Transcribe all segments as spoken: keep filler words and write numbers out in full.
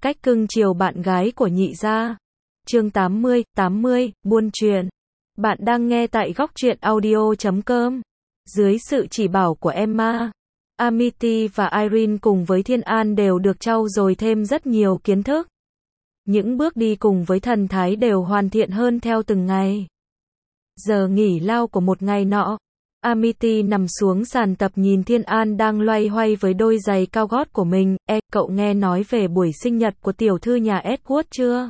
cách cưng chiều bạn gái của nhị gia. Chương tám mươi, tám mươi, buôn chuyện. Bạn đang nghe tại góc truyện audio chấm com. Dưới sự chỉ bảo của Emma, Amity và Irene cùng với Thiên An đều được trau dồi thêm rất nhiều kiến thức. Những bước đi cùng với thần thái đều hoàn thiện hơn theo từng ngày. Giờ nghỉ lao của một ngày nọ, Amity nằm xuống sàn tập nhìn Thiên An đang loay hoay với đôi giày cao gót của mình. E, cậu nghe nói về buổi sinh nhật của tiểu thư nhà Edward chưa?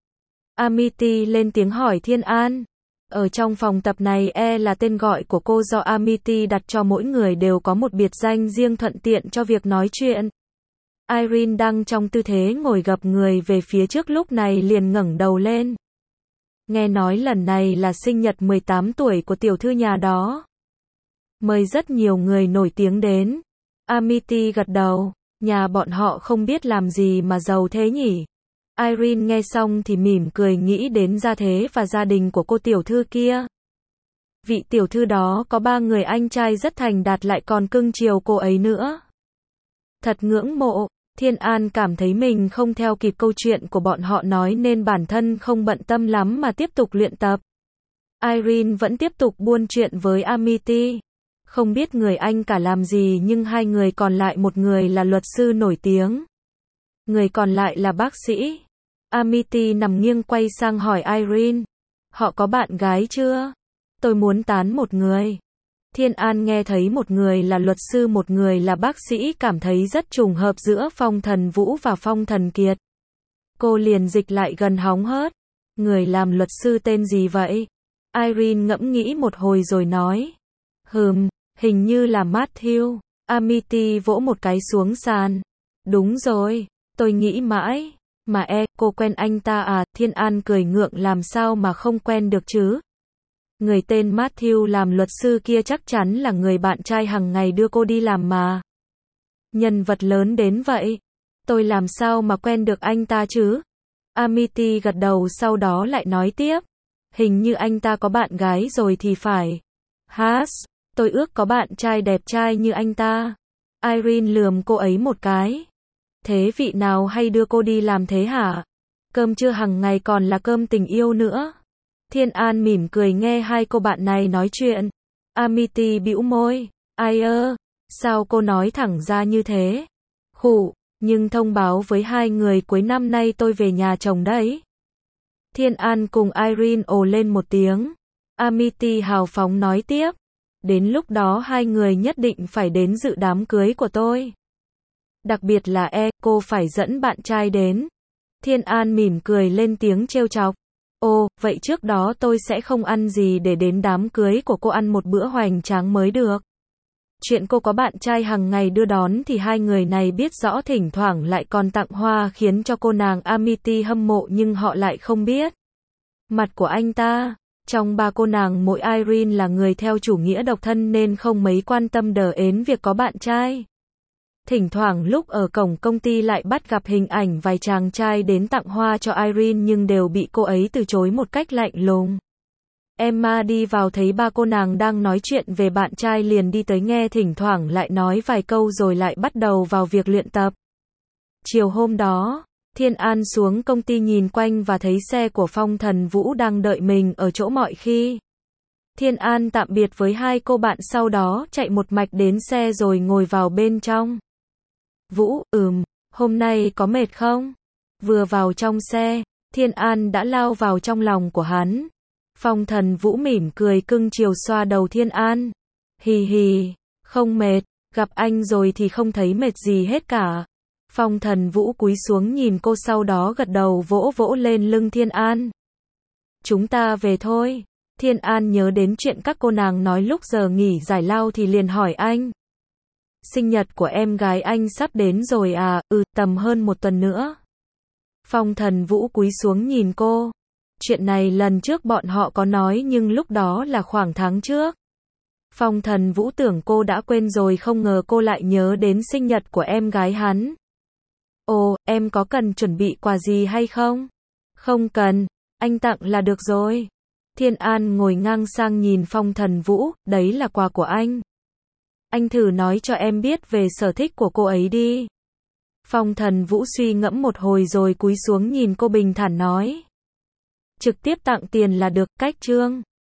Amity lên tiếng hỏi Thiên An. Ở trong phòng tập này, E là tên gọi của cô do Amity đặt cho, mỗi người đều có một biệt danh riêng thuận tiện cho việc nói chuyện. Irene đang trong tư thế ngồi gập người về phía trước lúc này liền ngẩng đầu lên. Nghe nói lần này là sinh nhật mười tám tuổi của tiểu thư nhà đó. Mời rất nhiều người nổi tiếng đến. Amity gật đầu. Nhà bọn họ không biết làm gì mà giàu thế nhỉ? Irene nghe xong thì mỉm cười nghĩ đến gia thế và gia đình của cô tiểu thư kia. Vị tiểu thư đó có ba người anh trai rất thành đạt lại còn cưng chiều cô ấy nữa. Thật ngưỡng mộ. Thiên An cảm thấy mình không theo kịp câu chuyện của bọn họ nói nên bản thân không bận tâm lắm mà tiếp tục luyện tập. Irene vẫn tiếp tục buôn chuyện với Amity. Không biết người anh cả làm gì nhưng hai người còn lại, một người là luật sư nổi tiếng, người còn lại là bác sĩ. Amity nằm nghiêng quay sang hỏi Irene. Họ có bạn gái chưa? Tôi muốn tán một người. Thiên An nghe thấy một người là luật sư một người là bác sĩ cảm thấy rất trùng hợp giữa Phong Thần Vũ và Phong Thần Kiệt. Cô liền dịch lại gần hóng hớt. Người làm luật sư tên gì vậy? Irene ngẫm nghĩ một hồi rồi nói. Hừm, hình như là Matthew. Amity vỗ một cái xuống sàn. Đúng rồi, tôi nghĩ mãi. Mà E, cô quen anh ta à? Thiên An cười ngượng, làm sao mà không quen được chứ? Người tên Matthew làm luật sư kia chắc chắn là người bạn trai hằng ngày đưa cô đi làm mà. Nhân vật lớn đến vậy. Tôi làm sao mà quen được anh ta chứ? Amity gật đầu sau đó lại nói tiếp. Hình như anh ta có bạn gái rồi thì phải. Has, tôi ước có bạn trai đẹp trai như anh ta. Irene lườm cô ấy một cái. Thế vị nào hay đưa cô đi làm thế hả? Cơm trưa hằng ngày còn là cơm tình yêu nữa. Thiên An mỉm cười nghe hai cô bạn này nói chuyện. Amity bĩu môi. Ai ơ, sao cô nói thẳng ra như thế? Khụ, nhưng thông báo với hai người cuối năm nay tôi về nhà chồng đấy. Thiên An cùng Irene ồ lên một tiếng. Amity hào phóng nói tiếp. Đến lúc đó hai người nhất định phải đến dự đám cưới của tôi. Đặc biệt là E, cô phải dẫn bạn trai đến. Thiên An mỉm cười lên tiếng trêu chọc. Ồ, vậy trước đó tôi sẽ không ăn gì để đến đám cưới của cô ăn một bữa hoành tráng mới được. Chuyện cô có bạn trai hằng ngày đưa đón thì hai người này biết rõ, thỉnh thoảng lại còn tặng hoa khiến cho cô nàng Amity hâm mộ nhưng họ lại không biết mặt của anh ta. Trong ba cô nàng mỗi Irene là người theo chủ nghĩa độc thân nên không mấy quan tâm đờ ến việc có bạn trai. Thỉnh thoảng lúc ở cổng công ty lại bắt gặp hình ảnh vài chàng trai đến tặng hoa cho Irene nhưng đều bị cô ấy từ chối một cách lạnh lùng. Emma đi vào thấy ba cô nàng đang nói chuyện về bạn trai liền đi tới nghe, thỉnh thoảng lại nói vài câu rồi lại bắt đầu vào việc luyện tập. Chiều hôm đó, Thiên An xuống công ty nhìn quanh và thấy xe của Phong Thần Vũ đang đợi mình ở chỗ mọi khi. Thiên An tạm biệt với hai cô bạn sau đó chạy một mạch đến xe rồi ngồi vào bên trong. Vũ, ừm, hôm nay có mệt không? Vừa vào trong xe, Thiên An đã lao vào trong lòng của hắn. Phong Thần Vũ mỉm cười cưng chiều xoa đầu Thiên An. Hì hì, không mệt, gặp anh rồi thì không thấy mệt gì hết cả. Phong Thần Vũ cúi xuống nhìn cô sau đó gật đầu vỗ vỗ lên lưng Thiên An. Chúng ta về thôi. Thiên An nhớ đến chuyện các cô nàng nói lúc giờ nghỉ giải lao thì liền hỏi anh. Sinh nhật của em gái anh sắp đến rồi à? Ừ, tầm hơn một tuần nữa. Phong Thần Vũ cúi xuống nhìn cô. Chuyện này lần trước bọn họ có nói nhưng lúc đó là khoảng tháng trước. Phong Thần Vũ tưởng cô đã quên rồi, không ngờ cô lại nhớ đến sinh nhật của em gái hắn. Ồ, em có cần chuẩn bị quà gì hay không? Không cần, anh tặng là được rồi. Thiên An ngồi ngang sang nhìn Phong Thần Vũ, đấy là quà của anh. Anh thử nói cho em biết về sở thích của cô ấy đi. Phong Thần Vũ suy ngẫm một hồi rồi cúi xuống nhìn cô bình thản nói. Trực tiếp tặng tiền là được, cách Trương.